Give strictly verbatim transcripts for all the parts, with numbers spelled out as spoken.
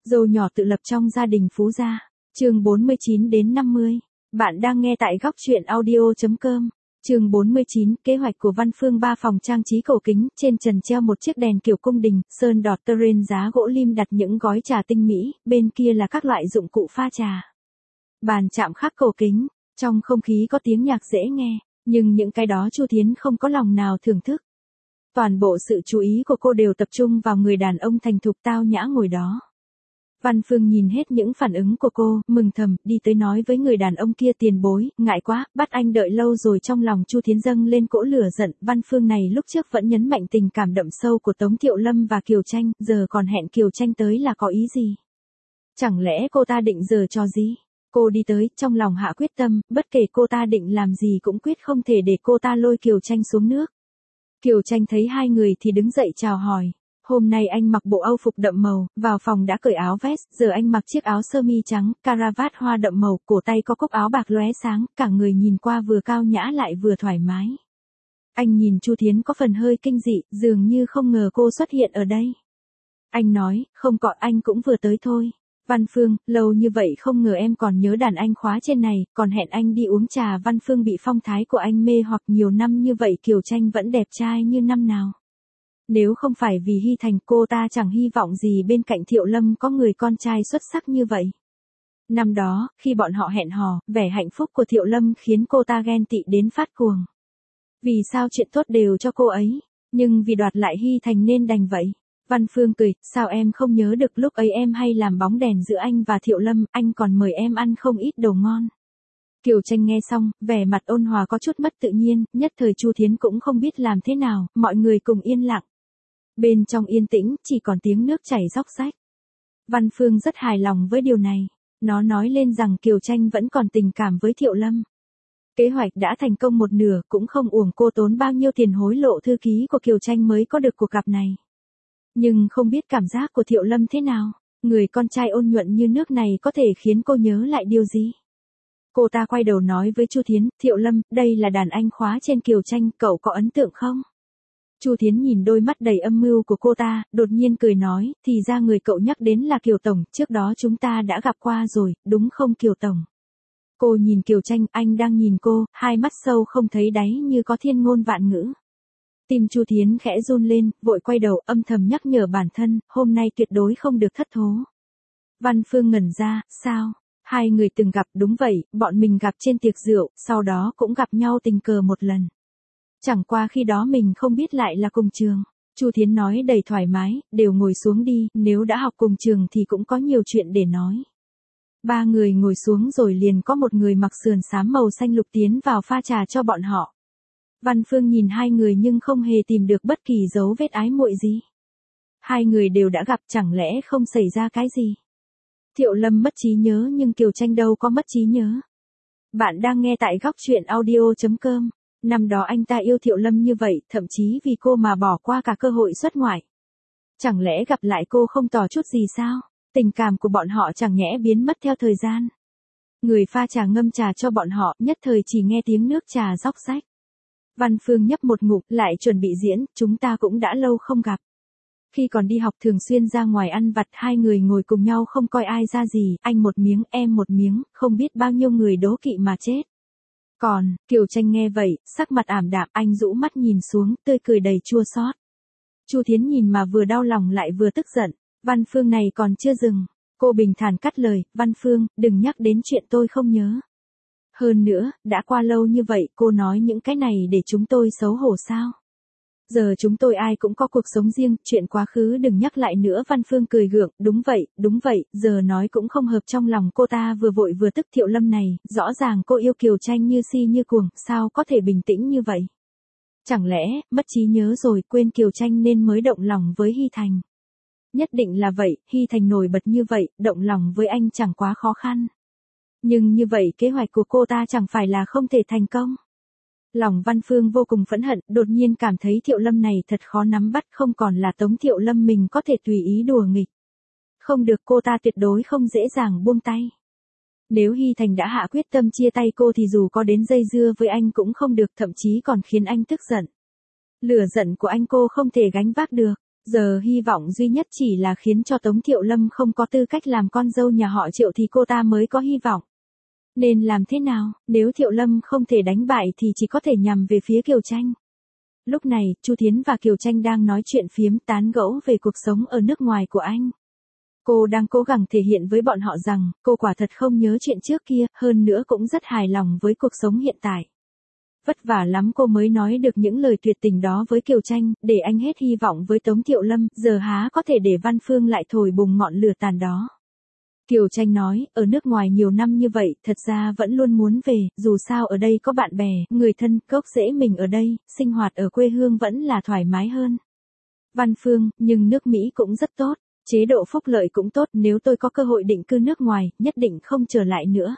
Dâu nhỏ tự lập trong gia đình phú gia. Chương bốn mươi chín đến năm mươi. Bạn đang nghe tại góc truyện audio chấm com. Chương bốn mươi chín, kế hoạch của Văn Phương ba phòng trang trí cổ kính, trên trần treo một chiếc đèn kiểu cung đình, sơn đọt tơ rên giá gỗ lim đặt những gói trà tinh mỹ, bên kia là các loại dụng cụ pha trà. Bàn chạm khắc cổ kính, trong không khí có tiếng nhạc dễ nghe, nhưng những cái đó Chu Thiến không có lòng nào thưởng thức. Toàn bộ sự chú ý của cô đều tập trung vào người đàn ông thành thục tao nhã ngồi đó. Văn Phương nhìn hết những phản ứng của cô, mừng thầm, đi tới nói với người đàn ông kia: tiền bối, ngại quá, bắt anh đợi lâu rồi. Trong lòng Chu Thiến dâng lên cỗ lửa giận, Văn Phương này lúc trước vẫn nhấn mạnh tình cảm đậm sâu của Tống Thiệu Lâm và Kiều Tranh, giờ còn hẹn Kiều Tranh tới là có ý gì? Chẳng lẽ cô ta định giở trò gì? Cô đi tới, trong lòng hạ quyết tâm, bất kể cô ta định làm gì cũng quyết không thể để cô ta lôi Kiều Tranh xuống nước. Kiều Tranh thấy hai người thì đứng dậy chào hỏi. Hôm nay anh mặc bộ âu phục đậm màu, vào phòng đã cởi áo vest, giờ anh mặc chiếc áo sơ mi trắng, caravat hoa đậm màu, cổ tay có cúc áo bạc lóe sáng, cả người nhìn qua vừa cao nhã lại vừa thoải mái. Anh nhìn Chu Thiến có phần hơi kinh dị, dường như không ngờ cô xuất hiện ở đây. Anh nói, không có, anh cũng vừa tới thôi. Văn Phương, lâu như vậy không ngờ em còn nhớ đàn anh khóa trên này, còn hẹn anh đi uống trà. Văn Phương bị phong thái của anh mê hoặc, nhiều năm như vậy Kiều Tranh vẫn đẹp trai như năm nào. Nếu không phải vì Hy Thành, cô ta chẳng hy vọng gì bên cạnh Thiệu Lâm có người con trai xuất sắc như vậy. Năm đó, khi bọn họ hẹn hò, vẻ hạnh phúc của Thiệu Lâm khiến cô ta ghen tị đến phát cuồng. Vì sao chuyện tốt đều cho cô ấy, nhưng vì đoạt lại Hy Thành nên đành vậy. Văn Phương cười, sao em không nhớ được lúc ấy em hay làm bóng đèn giữa anh và Thiệu Lâm, anh còn mời em ăn không ít đồ ngon. Kiều Tranh nghe xong, vẻ mặt ôn hòa có chút mất tự nhiên, nhất thời Chu Thiến cũng không biết làm thế nào, mọi người cùng yên lặng. Bên trong yên tĩnh, chỉ còn tiếng nước chảy róc rách. Văn Phương rất hài lòng với điều này. Nó nói lên rằng Kiều Tranh vẫn còn tình cảm với Thiệu Lâm. Kế hoạch đã thành công một nửa, cũng không uổng cô tốn bao nhiêu tiền hối lộ thư ký của Kiều Tranh mới có được cuộc gặp này. Nhưng không biết cảm giác của Thiệu Lâm thế nào, người con trai ôn nhuận như nước này có thể khiến cô nhớ lại điều gì? Cô ta quay đầu nói với Chu Thiến, Thiệu Lâm, đây là đàn anh khóa trên Kiều Tranh, cậu có ấn tượng không? Chu Thiến nhìn đôi mắt đầy âm mưu của cô ta, đột nhiên cười nói, thì ra người cậu nhắc đến là Kiều Tổng, trước đó chúng ta đã gặp qua rồi, đúng không Kiều Tổng? Cô nhìn Kiều Tranh, anh đang nhìn cô, hai mắt sâu không thấy đáy như có thiên ngôn vạn ngữ. Tim Chu Thiến khẽ run lên, vội quay đầu âm thầm nhắc nhở bản thân, hôm nay tuyệt đối không được thất thố. Văn Phương ngẩn ra, sao? Hai người từng gặp, đúng vậy, bọn mình gặp trên tiệc rượu, sau đó cũng gặp nhau tình cờ một lần. Chẳng qua khi đó mình không biết lại là cùng trường. Chu Thiến nói đầy thoải mái, đều ngồi xuống đi, nếu đã học cùng trường thì cũng có nhiều chuyện để nói. Ba người ngồi xuống rồi liền có một người mặc sườn xám màu xanh lục tiến vào pha trà cho bọn họ. Văn Phương nhìn hai người nhưng không hề tìm được bất kỳ dấu vết ái muội gì. Hai người đều đã gặp, chẳng lẽ không xảy ra cái gì? Thiệu Lâm mất trí nhớ nhưng Kiều Tranh đâu có mất trí nhớ. Bạn đang nghe tại góc truyện audio chấm com. Năm đó anh ta yêu Thiệu Lâm như vậy, thậm chí vì cô mà bỏ qua cả cơ hội xuất ngoại. Chẳng lẽ gặp lại cô không tỏ chút gì sao? Tình cảm của bọn họ chẳng nhẽ biến mất theo thời gian. Người pha trà ngâm trà cho bọn họ, nhất thời chỉ nghe tiếng nước trà róc rách. Văn Phương nhấp một ngụm, lại chuẩn bị diễn, chúng ta cũng đã lâu không gặp. Khi còn đi học thường xuyên ra ngoài ăn vặt, hai người ngồi cùng nhau không coi ai ra gì, anh một miếng, em một miếng, không biết bao nhiêu người đố kỵ mà chết. Còn, Kiều Tranh nghe vậy, sắc mặt ảm đạm, anh rũ mắt nhìn xuống, tươi cười đầy chua xót. Chu Thiến nhìn mà vừa đau lòng lại vừa tức giận, Văn Phương này còn chưa dừng. Cô bình thản cắt lời, Văn Phương, đừng nhắc đến chuyện tôi không nhớ. Hơn nữa, đã qua lâu như vậy, cô nói những cái này để chúng tôi xấu hổ sao? Giờ chúng tôi ai cũng có cuộc sống riêng, chuyện quá khứ đừng nhắc lại nữa. Văn Phương cười gượng, đúng vậy, đúng vậy, giờ nói cũng không hợp trong lòng cô ta vừa vội vừa tức. Thiệu Lâm này, rõ ràng cô yêu Kiều Tranh như si như cuồng, sao có thể bình tĩnh như vậy? Chẳng lẽ, mất trí nhớ rồi, quên Kiều Tranh nên mới động lòng với Hy Thành? Nhất định là vậy, Hy Thành nổi bật như vậy, động lòng với anh chẳng quá khó khăn. Nhưng như vậy kế hoạch của cô ta chẳng phải là không thể thành công. Lòng Văn Phương vô cùng phẫn hận, đột nhiên cảm thấy Thiệu Lâm này thật khó nắm bắt, không còn là Tống Thiệu Lâm mình có thể tùy ý đùa nghịch. Không được, cô ta tuyệt đối không dễ dàng buông tay. Nếu Hy Thành đã hạ quyết tâm chia tay cô thì dù có đến dây dưa với anh cũng không được, thậm chí còn khiến anh tức giận. Lửa giận của anh cô không thể gánh vác được. Giờ hy vọng duy nhất chỉ là khiến cho Tống Thiệu Lâm không có tư cách làm con dâu nhà họ Triệu thì cô ta mới có hy vọng. Nên làm thế nào, nếu Thiệu Lâm không thể đánh bại thì chỉ có thể nhằm về phía Kiều Tranh. Lúc này, Chu Thiến và Kiều Tranh đang nói chuyện phiếm tán gẫu về cuộc sống ở nước ngoài của anh. Cô đang cố gắng thể hiện với bọn họ rằng, cô quả thật không nhớ chuyện trước kia, hơn nữa cũng rất hài lòng với cuộc sống hiện tại. Vất vả lắm cô mới nói được những lời tuyệt tình đó với Kiều Tranh, để anh hết hy vọng với Tống Thiệu Lâm, giờ há có thể để Văn Phương lại thổi bùng ngọn lửa tàn đó. Kiều Tranh nói, ở nước ngoài nhiều năm như vậy, thật ra vẫn luôn muốn về, dù sao ở đây có bạn bè, người thân, gốc rễ mình ở đây, sinh hoạt ở quê hương vẫn là thoải mái hơn. Văn Phương, nhưng nước Mỹ cũng rất tốt, chế độ phúc lợi cũng tốt, nếu tôi có cơ hội định cư nước ngoài, nhất định không trở lại nữa.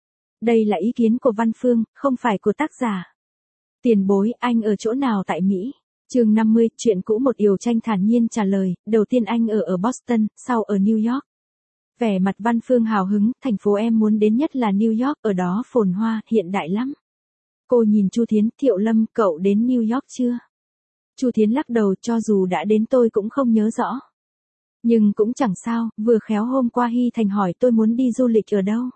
Đây là ý kiến của Văn Phương, không phải của tác giả. Tiền bối, anh ở chỗ nào tại Mỹ? Chương năm mươi, chuyện cũ một Kiều Tranh thản nhiên trả lời, đầu tiên anh ở ở Boston, sau ở New York. Vẻ mặt Văn Phương hào hứng, thành phố em muốn đến nhất là New York, ở đó phồn hoa, hiện đại lắm. Cô nhìn Chu Thiến, Thiệu Lâm, cậu đến New York chưa? Chu Thiến lắc đầu, cho dù đã đến tôi cũng không nhớ rõ. Nhưng cũng chẳng sao, vừa khéo hôm qua Hy Thành hỏi tôi muốn đi du lịch ở đâu.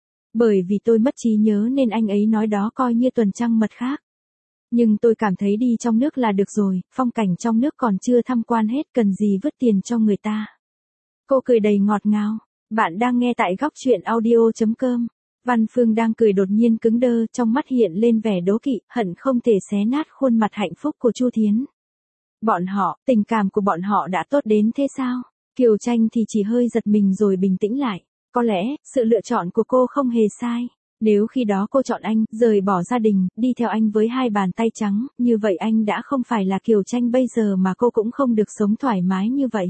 Bởi vì tôi mất trí nhớ nên anh ấy nói đó coi như tuần trăng mật khác. Nhưng tôi cảm thấy đi trong nước là được rồi, phong cảnh trong nước còn chưa tham quan hết, cần gì vứt tiền cho người ta. Cô cười đầy ngọt ngào. Bạn đang nghe tại góc chuyện audio chấm com. Văn Phương đang cười đột nhiên cứng đơ, trong mắt hiện lên vẻ đố kỵ, hận không thể xé nát khuôn mặt hạnh phúc của Chu Thiến. Bọn họ, tình cảm của bọn họ đã tốt đến thế sao? Kiều Tranh thì chỉ hơi giật mình rồi bình tĩnh lại. Có lẽ, sự lựa chọn của cô không hề sai. Nếu khi đó cô chọn anh, rời bỏ gia đình, đi theo anh với hai bàn tay trắng, như vậy anh đã không phải là Kiều Tranh bây giờ mà cô cũng không được sống thoải mái như vậy.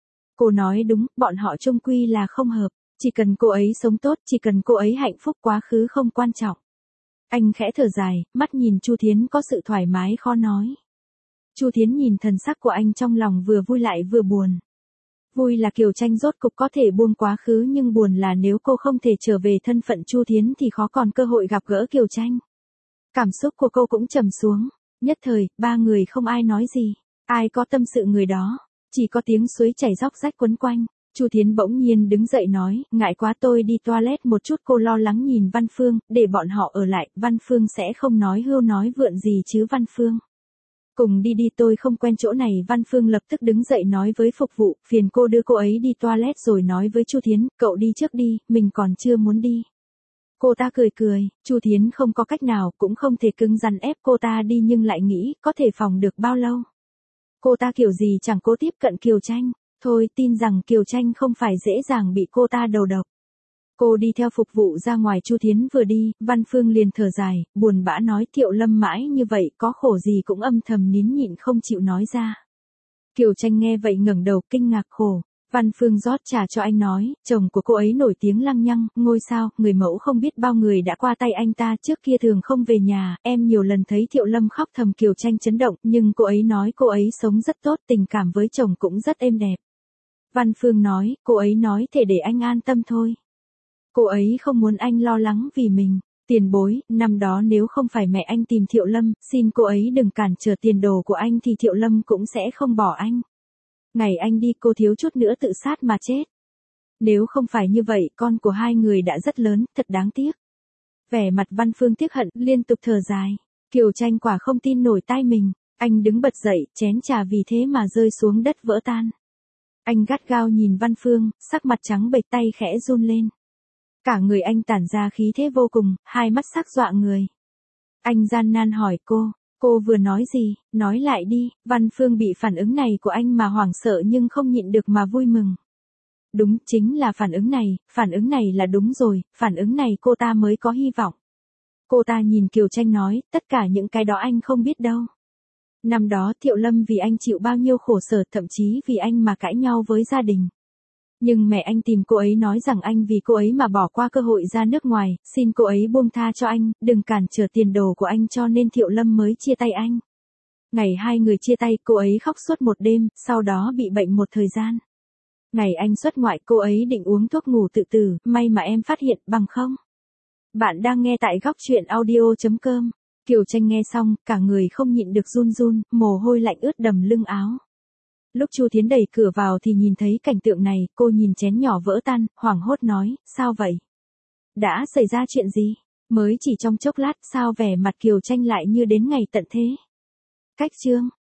Cô nói đúng, bọn họ chung quy là không hợp, chỉ cần cô ấy sống tốt, chỉ cần cô ấy hạnh phúc, quá khứ không quan trọng. Anh khẽ thở dài, mắt nhìn Chu Thiến có sự thoải mái khó nói. Chu Thiến nhìn thần sắc của anh trong lòng vừa vui lại vừa buồn. Vui là Kiều Tranh rốt cục có thể buông quá khứ, nhưng buồn là nếu cô không thể trở về thân phận Chu Thiến thì khó còn cơ hội gặp gỡ Kiều Tranh. Cảm xúc của cô cũng trầm xuống, nhất thời, ba người không ai nói gì, ai có tâm sự người đó. Chỉ có tiếng suối chảy róc rách quấn quanh. Chu Thiến bỗng nhiên đứng dậy nói, ngại quá tôi đi toilet một chút. Cô lo lắng nhìn Văn Phương, để bọn họ ở lại, Văn Phương sẽ không nói hưu nói vượn gì chứ Văn Phương. Cùng đi đi, tôi không quen chỗ này. Văn Phương lập tức đứng dậy nói với phục vụ, phiền cô đưa cô ấy đi toilet, rồi nói với Chu Thiến, cậu đi trước đi, mình còn chưa muốn đi. Cô ta cười cười, Chu Thiến không có cách nào, cũng không thể cứng rắn ép cô ta đi, nhưng lại nghĩ, có thể phòng được bao lâu. Cô ta kiểu gì chẳng cố tiếp cận Kiều Tranh, thôi tin rằng Kiều Tranh không phải dễ dàng bị cô ta đầu độc. Cô đi theo phục vụ ra ngoài. Chu Thiến vừa đi, Văn Phương liền thở dài, buồn bã nói, Thiệu Lâm mãi như vậy, có khổ gì cũng âm thầm nín nhịn không chịu nói ra. Kiều Tranh nghe vậy ngẩng đầu kinh ngạc khổ. Văn Phương rót trà cho anh nói, chồng của cô ấy nổi tiếng lăng nhăng, ngôi sao, người mẫu không biết bao người đã qua tay anh ta, trước kia thường không về nhà, em nhiều lần thấy Thiệu Lâm khóc thầm. Kiều Tranh chấn động, nhưng cô ấy nói cô ấy sống rất tốt, tình cảm với chồng cũng rất êm đẹp. Văn Phương nói, cô ấy nói thể để anh an tâm thôi. Cô ấy không muốn anh lo lắng vì mình. Tiền bối, năm đó nếu không phải mẹ anh tìm Thiệu Lâm, xin cô ấy đừng cản trở tiền đồ của anh thì Thiệu Lâm cũng sẽ không bỏ anh. Ngày anh đi cô thiếu chút nữa tự sát mà chết. Nếu không phải như vậy, con của hai người đã rất lớn, thật đáng tiếc. Vẻ mặt Văn Phương tiếc hận, liên tục thở dài. Kiều Tranh quả không tin nổi tai mình. Anh đứng bật dậy, chén trà vì thế mà rơi xuống đất vỡ tan. Anh gắt gao nhìn Văn Phương, sắc mặt trắng bệch, tay khẽ run lên. Cả người anh tản ra khí thế vô cùng, hai mắt sắc dọa người. Anh gian nan hỏi cô, cô vừa nói gì, nói lại đi. Văn Phương bị phản ứng này của anh mà hoảng sợ nhưng không nhịn được mà vui mừng. Đúng, chính là phản ứng này, phản ứng này là đúng rồi, phản ứng này cô ta mới có hy vọng. Cô ta nhìn Kiều Tranh nói, tất cả những cái đó anh không biết đâu. Năm đó Thiệu Lâm vì anh chịu bao nhiêu khổ sở, thậm chí vì anh mà cãi nhau với gia đình. Nhưng mẹ anh tìm cô ấy nói rằng anh vì cô ấy mà bỏ qua cơ hội ra nước ngoài, xin cô ấy buông tha cho anh, đừng cản trở tiền đồ của anh, cho nên Thiệu Lâm mới chia tay anh. Ngày hai người chia tay, cô ấy khóc suốt một đêm, sau đó bị bệnh một thời gian. Ngày anh xuất ngoại, cô ấy định uống thuốc ngủ tự tử, may mà em phát hiện, bằng không. Bạn đang nghe tại góc chuyện audio chấm com. Kiều Tranh nghe xong, cả người không nhịn được run run, mồ hôi lạnh ướt đầm lưng áo. Lúc Chu Thiến đẩy cửa vào thì nhìn thấy cảnh tượng này, cô nhìn chén nhỏ vỡ tan, hoảng hốt nói, sao vậy? Đã xảy ra chuyện gì? Mới chỉ trong chốc lát sao vẻ mặt Kiều Tranh lại như đến ngày tận thế? Cách chương